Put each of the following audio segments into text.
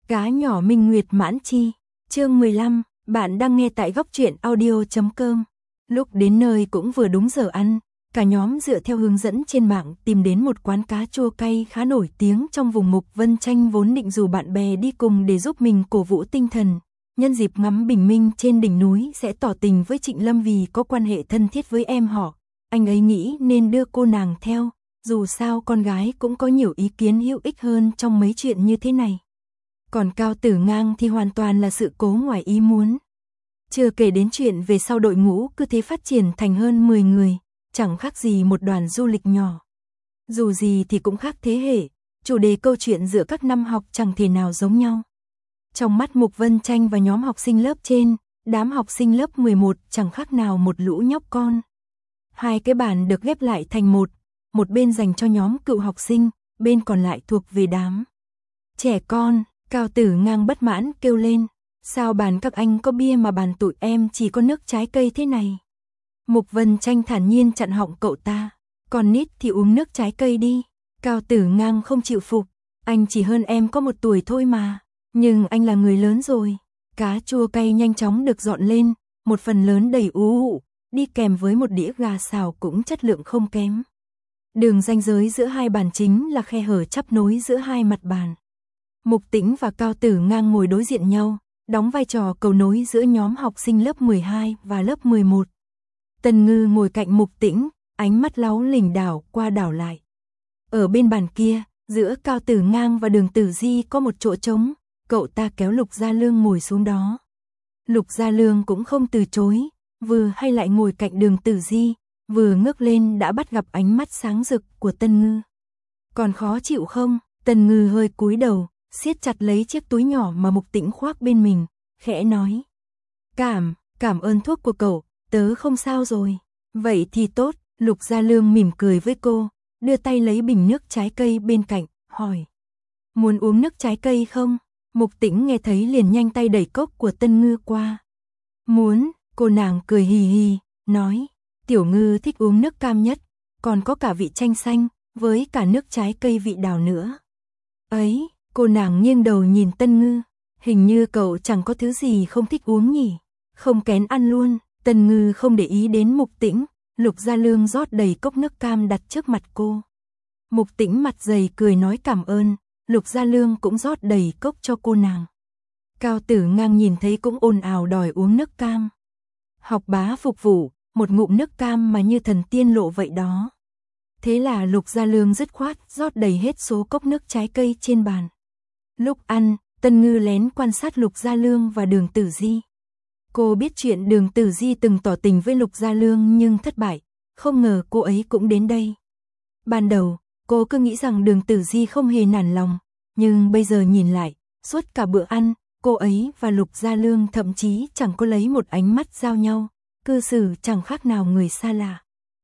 Cá nhỏ Minh Nguyệt mãn chi, chương 15, bạn đang nghe tại góc truyện audio.com. Lúc đến nơi cũng vừa đúng giờ ăn, cả nhóm dựa theo hướng dẫn trên mạng tìm đến một quán cá chua cay khá nổi tiếng trong vùng Mục Vân Tranh, vốn định rủ bạn bè đi cùng để giúp mình cổ vũ tinh thần. Nhân dịp ngắm bình minh trên đỉnh núi sẽ tỏ tình với Trịnh Lâm vì có quan hệ thân thiết với em họ. Anh ấy nghĩ nên đưa cô nàng theo, dù sao con gái cũng có nhiều ý kiến hữu ích hơn trong mấy chuyện như thế này. Còn Cao Tử Ngang thì hoàn toàn là sự cố ngoài ý muốn. Chưa kể đến chuyện về sau đội ngũ cứ thế phát triển thành hơn 10 người, chẳng khác gì một đoàn du lịch nhỏ. Dù gì thì cũng khác thế hệ, chủ đề câu chuyện giữa các năm học chẳng thể nào giống nhau. Trong mắt Mục Vân Tranh và nhóm học sinh lớp trên, đám học sinh lớp 11 chẳng khác nào một lũ nhóc con. Hai cái bàn được ghép lại thành một bên dành cho nhóm cựu học sinh, bên còn lại thuộc về đám trẻ con. Cao Tử Ngang bất mãn kêu lên, sao bàn các anh có bia mà bàn tụi em chỉ có nước trái cây thế này. Mục Vân Tranh thản nhiên chặn họng cậu ta, còn nít thì uống nước trái cây đi. Cao Tử Ngang không chịu phục, anh chỉ hơn em có 1 tuổi thôi mà, nhưng anh là người lớn rồi. Cá chua cay nhanh chóng được dọn lên, một phần lớn đầy ú ụ, đi kèm với một đĩa gà xào cũng chất lượng không kém. Đường ranh giới giữa hai bàn chính là khe hở chắp nối giữa hai mặt bàn. Mục Tĩnh và Cao Tử Ngang ngồi đối diện nhau, đóng vai trò cầu nối giữa nhóm học sinh lớp 12 và lớp 11. Tần Ngư ngồi cạnh Mục Tĩnh, ánh mắt láu lỉnh đảo qua đảo lại. Ở bên bàn kia, giữa Cao Tử Ngang và Đường Tử Di có một chỗ trống, cậu ta kéo Lục Gia Lương ngồi xuống đó. Lục Gia Lương cũng không từ chối, vừa hay lại ngồi cạnh Đường Tử Di, vừa ngước lên đã bắt gặp ánh mắt sáng rực của Tần Ngư. Còn khó chịu không? Tần Ngư hơi cúi đầu, siết chặt lấy chiếc túi nhỏ mà Mục Tĩnh khoác bên mình, khẽ nói. Cảm ơn thuốc của cậu, tớ không sao rồi. Vậy thì tốt. Lục Gia Lương mỉm cười với cô, đưa tay lấy bình nước trái cây bên cạnh, hỏi. Muốn uống nước trái cây không? Mục Tĩnh nghe thấy liền nhanh tay đẩy cốc của Tân Ngư qua. Muốn, cô nàng cười hì hì, nói. Tiểu Ngư thích uống nước cam nhất, còn có cả vị chanh xanh, với cả nước trái cây vị đào nữa. Ấy, cô nàng nghiêng đầu nhìn Tân Ngư, hình như cậu chẳng có thứ gì không thích uống nhỉ, không kén ăn luôn. Tân Ngư không để ý đến Mục Tĩnh, Lục Gia Lương rót đầy cốc nước cam đặt trước mặt cô. Mục Tĩnh mặt dày cười nói cảm ơn, Lục Gia Lương cũng rót đầy cốc cho cô nàng. Cao Tử Ngang nhìn thấy cũng ồn ào đòi uống nước cam. Học bá phục vụ, một ngụm nước cam mà như thần tiên lộ vậy đó. Thế là Lục Gia Lương dứt khoát rót đầy hết số cốc nước trái cây trên bàn. Lúc ăn, Tân Ngư lén quan sát Lục Gia Lương và Đường Tử Di. Cô biết chuyện Đường Tử Di từng tỏ tình với Lục Gia Lương nhưng thất bại, không ngờ cô ấy cũng đến đây. Ban đầu, cô cứ nghĩ rằng Đường Tử Di không hề nản lòng, nhưng bây giờ nhìn lại, suốt cả bữa ăn, cô ấy và Lục Gia Lương thậm chí chẳng có lấy một ánh mắt giao nhau, cư xử chẳng khác nào người xa lạ.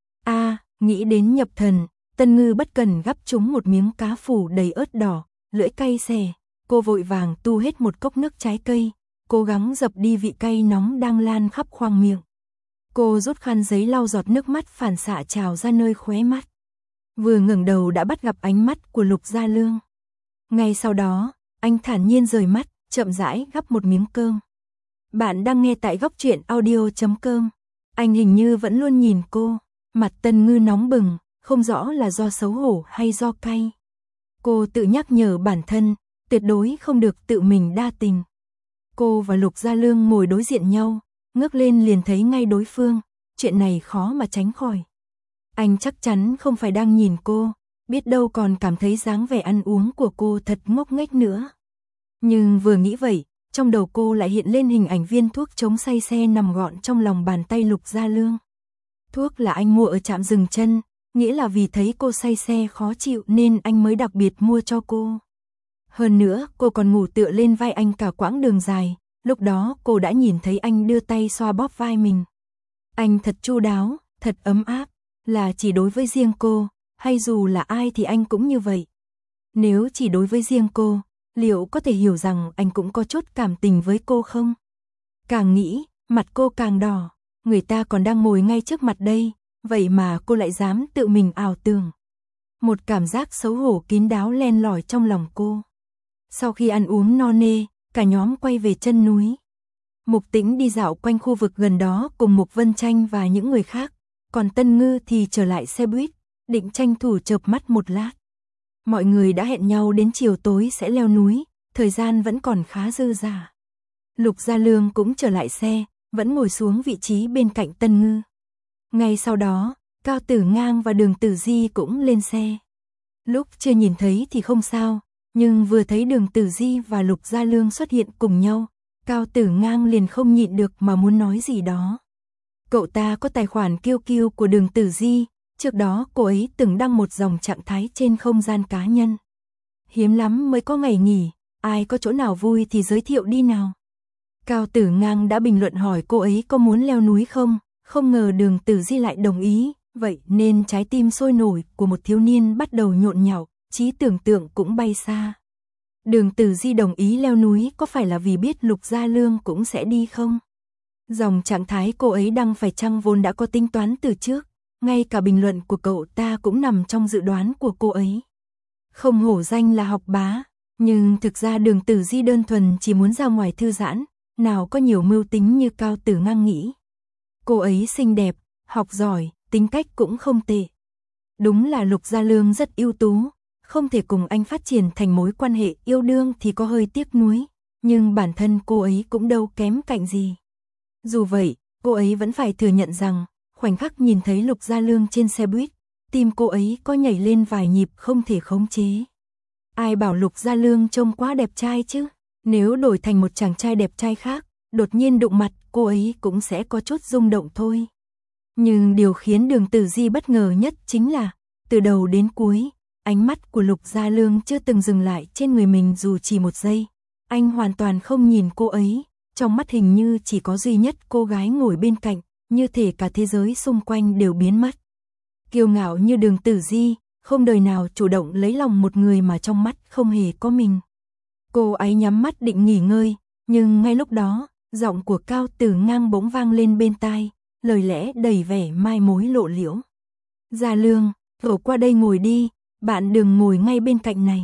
Nghĩ đến nhập thần, Tân Ngư bất cần gắp trúng một miếng cá phủ đầy ớt đỏ, lưỡi cay xè, cô vội vàng tu hết một cốc nước trái cây, cố gắng dập đi vị cay nóng đang lan khắp khoang miệng. Cô rút khăn giấy lau giọt nước mắt phản xạ trào ra nơi khóe mắt. Vừa ngẩng đầu đã bắt gặp ánh mắt của Lục Gia Lương. Ngay sau đó, anh thản nhiên rời mắt, chậm rãi gắp một miếng cơm. Bạn đang nghe tại góc truyện audio.com. Anh hình như vẫn luôn nhìn cô, mặt Tân Ngư nóng bừng, không rõ là do xấu hổ hay do cay. Cô tự nhắc nhở bản thân, tuyệt đối không được tự mình đa tình. Cô và Lục Gia Lương ngồi đối diện nhau, ngước lên liền thấy ngay đối phương, chuyện này khó mà tránh khỏi. Anh chắc chắn không phải đang nhìn cô, biết đâu còn cảm thấy dáng vẻ ăn uống của cô thật ngốc nghếch nữa. Nhưng vừa nghĩ vậy, trong đầu cô lại hiện lên hình ảnh viên thuốc chống say xe nằm gọn trong lòng bàn tay Lục Gia Lương. Thuốc là anh mua ở trạm dừng chân, nghĩa là vì thấy cô say xe khó chịu nên anh mới đặc biệt mua cho cô. Hơn nữa, cô còn ngủ tựa lên vai anh cả quãng đường dài, lúc đó cô đã nhìn thấy anh đưa tay xoa bóp vai mình. Anh thật chu đáo, thật ấm áp, là chỉ đối với riêng cô, hay dù là ai thì anh cũng như vậy. Nếu chỉ đối với riêng cô, liệu có thể hiểu rằng anh cũng có chút cảm tình với cô không? Càng nghĩ, mặt cô càng đỏ, người ta còn đang ngồi ngay trước mặt đây, vậy mà cô lại dám tự mình ảo tưởng. Một cảm giác xấu hổ kín đáo len lỏi trong lòng cô. Sau khi ăn uống no nê, cả nhóm quay về chân núi. Mục Tĩnh đi dạo quanh khu vực gần đó cùng Mục Vân Tranh và những người khác, còn Tân Ngư thì trở lại xe buýt, định tranh thủ chợp mắt một lát. Mọi người đã hẹn nhau đến chiều tối sẽ leo núi, thời gian vẫn còn khá dư dả. Lục Gia Lương cũng trở lại xe, vẫn ngồi xuống vị trí bên cạnh Tân Ngư. Ngay sau đó, Cao Tử Ngang và Đường Tử Di cũng lên xe. Lúc chưa nhìn thấy thì không sao, nhưng vừa thấy Đường Tử Di và Lục Gia Lương xuất hiện cùng nhau, Cao Tử Ngang liền không nhịn được mà muốn nói gì đó. Cậu ta có tài khoản QQ của Đường Tử Di, trước đó cô ấy từng đăng một dòng trạng thái trên không gian cá nhân. Hiếm lắm mới có ngày nghỉ, ai có chỗ nào vui thì giới thiệu đi nào. Cao Tử Ngang đã bình luận hỏi cô ấy có muốn leo núi không, không ngờ Đường Tử Di lại đồng ý, vậy nên trái tim sôi nổi của một thiếu niên bắt đầu nhộn nhạo, trí tưởng tượng cũng bay xa. Đường Tử Di đồng ý leo núi có phải là vì biết Lục Gia Lương cũng sẽ đi không? Dòng trạng thái cô ấy đăng phải chăng vốn đã có tính toán từ trước, ngay cả bình luận của cậu ta cũng nằm trong dự đoán của cô ấy. Không hổ danh là học bá, nhưng thực ra Đường Tử Di đơn thuần chỉ muốn ra ngoài thư giãn, nào có nhiều mưu tính như Cao Tử Ngang nghĩ. Cô ấy xinh đẹp, học giỏi, tính cách cũng không tệ. Đúng là Lục Gia Lương rất ưu tú, không thể cùng anh phát triển thành mối quan hệ yêu đương thì có hơi tiếc nuối, nhưng bản thân cô ấy cũng đâu kém cạnh gì. Dù vậy, cô ấy vẫn phải thừa nhận rằng, khoảnh khắc nhìn thấy Lục Gia Lương trên xe buýt, tim cô ấy có nhảy lên vài nhịp không thể khống chế. Ai bảo Lục Gia Lương trông quá đẹp trai chứ, nếu đổi thành một chàng trai đẹp trai khác, đột nhiên đụng mặt cô ấy cũng sẽ có chút rung động thôi. Nhưng điều khiến Đường Tử Di bất ngờ nhất chính là, từ đầu đến cuối, ánh mắt của Lục Gia Lương chưa từng dừng lại trên người mình dù chỉ một giây. Anh hoàn toàn không nhìn cô ấy, trong mắt hình như chỉ có duy nhất cô gái ngồi bên cạnh, như thể cả thế giới xung quanh đều biến mất. Kiêu ngạo như Đường Tử Di, không đời nào chủ động lấy lòng một người mà trong mắt không hề có mình. Cô ấy nhắm mắt định nghỉ ngơi, nhưng ngay lúc đó, giọng của Cao Tử Ngang bỗng vang lên bên tai, lời lẽ đầy vẻ mai mối lộ liễu. Gia Lương, cậu qua đây ngồi đi, bạn đừng ngồi ngay bên cạnh này.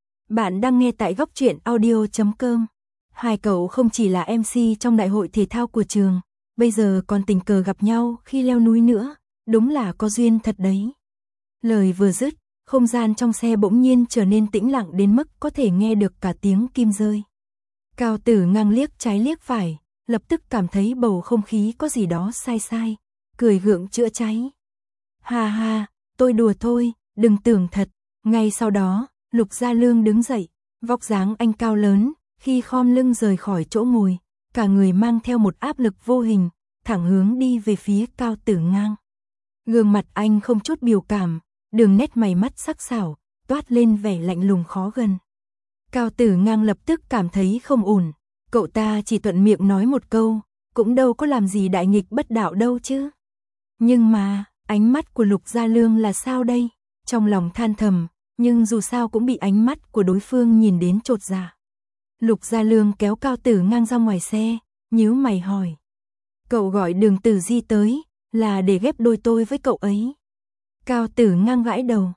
Bạn đang nghe tại Góc Truyện Audio.com. Hai cậu không chỉ là MC trong đại hội thể thao của trường, bây giờ còn tình cờ gặp nhau khi leo núi nữa, đúng là có duyên thật đấy. Lời vừa dứt, không gian trong xe bỗng nhiên trở nên tĩnh lặng đến mức có thể nghe được cả tiếng kim rơi. Cao Tử Ngang liếc trái liếc phải, lập tức cảm thấy bầu không khí có gì đó sai sai, cười gượng chữa cháy. Ha ha, tôi đùa thôi, đừng tưởng thật. Ngay sau đó, Lục Gia Lương đứng dậy, vóc dáng anh cao lớn, khi khom lưng rời khỏi chỗ ngồi, cả người mang theo một áp lực vô hình, thẳng hướng đi về phía Cao Tử Ngang. Gương mặt anh không chút biểu cảm, đường nét mày mắt sắc sảo, toát lên vẻ lạnh lùng khó gần. Cao Tử Ngang lập tức cảm thấy không ổn, cậu ta chỉ thuận miệng nói một câu, cũng đâu có làm gì đại nghịch bất đạo đâu chứ. Nhưng mà, ánh mắt của Lục Gia Lương là sao đây? Trong lòng than thầm, nhưng dù sao cũng bị ánh mắt của đối phương nhìn đến chột dạ. Lục Gia Lương kéo Cao Tử Ngang ra ngoài xe, nhíu mày hỏi. Cậu gọi Đường Tử Di tới, là để ghép đôi tôi với cậu ấy. Cao Tử Ngang gãi đầu.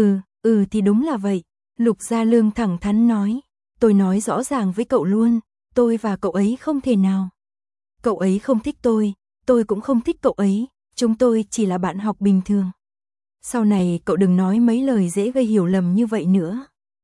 Thì đúng là vậy. Lục Gia Lương thẳng thắn nói. Tôi nói rõ ràng với cậu luôn, tôi và cậu ấy không thể nào. Cậu ấy không thích tôi cũng không thích cậu ấy, chúng tôi chỉ là bạn học bình thường. Sau này cậu đừng nói mấy lời dễ gây hiểu lầm như vậy nữa.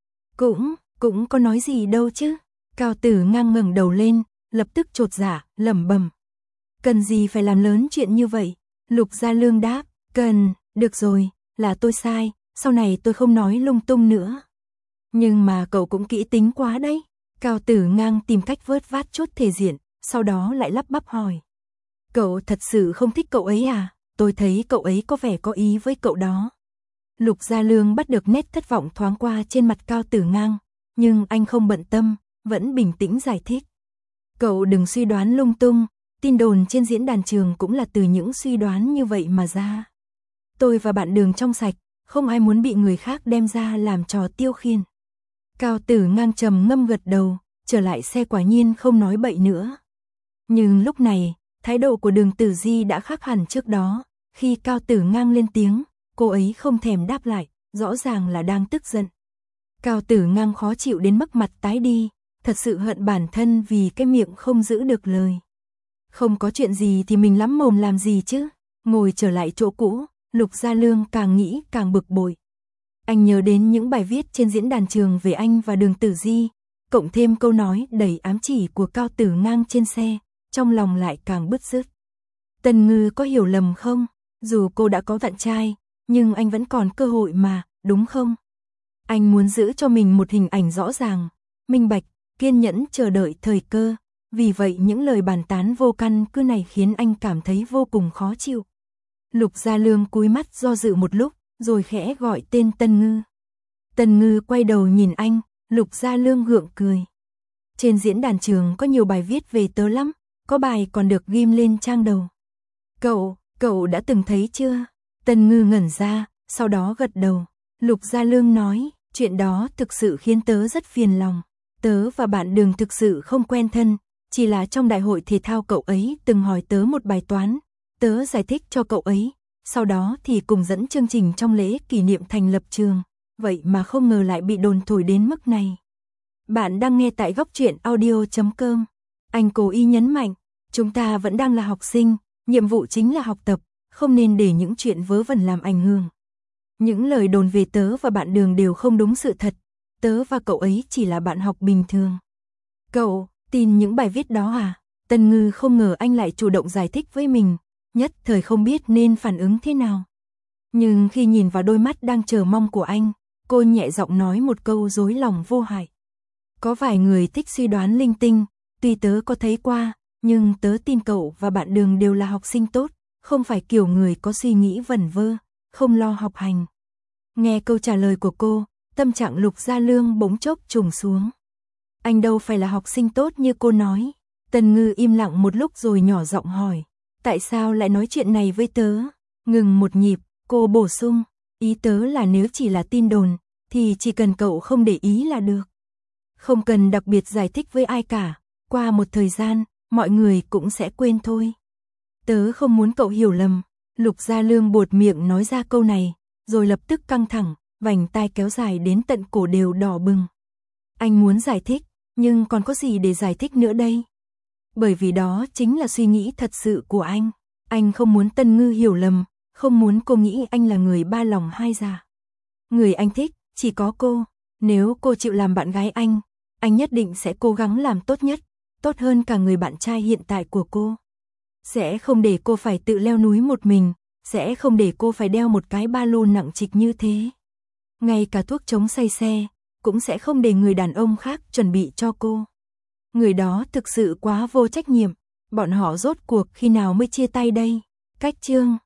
Cũng có nói gì đâu chứ. Cao Tử Ngang ngẩng đầu lên, lập tức chột dạ, lẩm bẩm. Cần gì phải làm lớn chuyện như vậy? Lục Gia Lương đáp, được rồi, là tôi sai, sau này tôi không nói lung tung nữa. Nhưng mà cậu cũng kỹ tính quá đấy. Cao Tử Ngang tìm cách vớt vát chút thể diện, sau đó lại lắp bắp hỏi. Cậu thật sự không thích cậu ấy à? Tôi thấy cậu ấy có vẻ có ý với cậu đó. Lục Gia Lương bắt được nét thất vọng thoáng qua trên mặt Cao Tử Ngang, nhưng anh không bận tâm, vẫn bình tĩnh giải thích. Cậu đừng suy đoán lung tung, tin đồn trên diễn đàn trường cũng là từ những suy đoán như vậy mà ra. Tôi và bạn Đường trong sạch, không ai muốn bị người khác đem ra làm trò tiêu khiển. Cao Tử Ngang trầm ngâm gật đầu, trở lại xe quả nhiên không nói bậy nữa. Nhưng lúc này, thái độ của Đường Tử Di đã khác hẳn trước đó, khi Cao Tử Ngang lên tiếng, cô ấy không thèm đáp lại, rõ ràng là đang tức giận. Cao Tử Ngang khó chịu đến mức mặt tái đi, thật sự hận bản thân vì cái miệng không giữ được lời. Không có chuyện gì thì mình lắm mồm làm gì chứ. Ngồi trở lại chỗ cũ, Lục Gia Lương càng nghĩ càng bực bội. Anh nhớ đến những bài viết trên diễn đàn trường về anh và Đường Tử Di, cộng thêm câu nói đầy ám chỉ của Cao Tử Ngang trên xe, trong lòng lại càng bứt rứt. Tần Ngư có hiểu lầm không? Dù cô đã có bạn trai, nhưng anh vẫn còn cơ hội mà, đúng không? Anh muốn giữ cho mình một hình ảnh rõ ràng, minh bạch, kiên nhẫn chờ đợi thời cơ. Vì vậy những lời bàn tán vô căn cứ này khiến anh cảm thấy vô cùng khó chịu. Lục Gia Lương cúi mắt do dự một lúc, rồi khẽ gọi tên Tần Ngư. Tần Ngư quay đầu nhìn anh, Lục Gia Lương gượng cười. Trên diễn đàn trường có nhiều bài viết về tớ lắm, có bài còn được ghim lên trang đầu. Cậu đã từng thấy chưa? Tần Ngư ngẩn ra, sau đó gật đầu. Lục Gia Lương nói, chuyện đó thực sự khiến tớ rất phiền lòng. Tớ và bạn Đường thực sự không quen thân, chỉ là trong đại hội thể thao cậu ấy từng hỏi tớ một bài toán. Tớ giải thích cho cậu ấy, sau đó thì cùng dẫn chương trình trong lễ kỷ niệm thành lập trường. Vậy mà không ngờ lại bị đồn thổi đến mức này. Bạn đang nghe tại Góc Truyện Audio.com. Anh cố ý nhấn mạnh, chúng ta vẫn đang là học sinh, nhiệm vụ chính là học tập, không nên để những chuyện vớ vẩn làm ảnh hưởng. Những lời đồn về tớ và bạn Đường đều không đúng sự thật, tớ và cậu ấy chỉ là bạn học bình thường. Cậu tin những bài viết đó à? Tần Ngư không ngờ anh lại chủ động giải thích với mình, nhất thời không biết nên phản ứng thế nào. Nhưng khi nhìn vào đôi mắt đang chờ mong của anh, cô nhẹ giọng nói một câu dối lòng vô hại. Có vài người thích suy đoán linh tinh, tuy tớ có thấy qua, nhưng tớ tin cậu và bạn Đường đều là học sinh tốt, không phải kiểu người có suy nghĩ vẩn vơ, không lo học hành. Nghe câu trả lời của cô, tâm trạng Lục Gia Lương bỗng chốc trùng xuống. Anh đâu phải là học sinh tốt như cô nói. Tần Ngư im lặng một lúc rồi nhỏ giọng hỏi, tại sao lại nói chuyện này với tớ? Ngừng một nhịp, cô bổ sung, ý tớ là nếu chỉ là tin đồn, thì chỉ cần cậu không để ý là được. Không cần đặc biệt giải thích với ai cả, qua một thời gian, mọi người cũng sẽ quên thôi. Tớ không muốn cậu hiểu lầm. Lục Gia Lương buột miệng nói ra câu này, rồi lập tức căng thẳng, vành tai kéo dài đến tận cổ đều đỏ bừng. Anh muốn giải thích, nhưng còn có gì để giải thích nữa đây? Bởi vì đó chính là suy nghĩ thật sự của anh. Anh không muốn Tần Ngư hiểu lầm, không muốn cô nghĩ anh là người ba lòng hai dạ. Người anh thích, chỉ có cô. Nếu cô chịu làm bạn gái anh nhất định sẽ cố gắng làm tốt nhất, tốt hơn cả người bạn trai hiện tại của cô. Sẽ không để cô phải tự leo núi một mình, sẽ không để cô phải đeo một cái ba lô nặng trịch như thế. Ngay cả thuốc chống say xe, cũng sẽ không để người đàn ông khác chuẩn bị cho cô. Người đó thực sự quá vô trách nhiệm, bọn họ rốt cuộc khi nào mới chia tay đây? Cách chương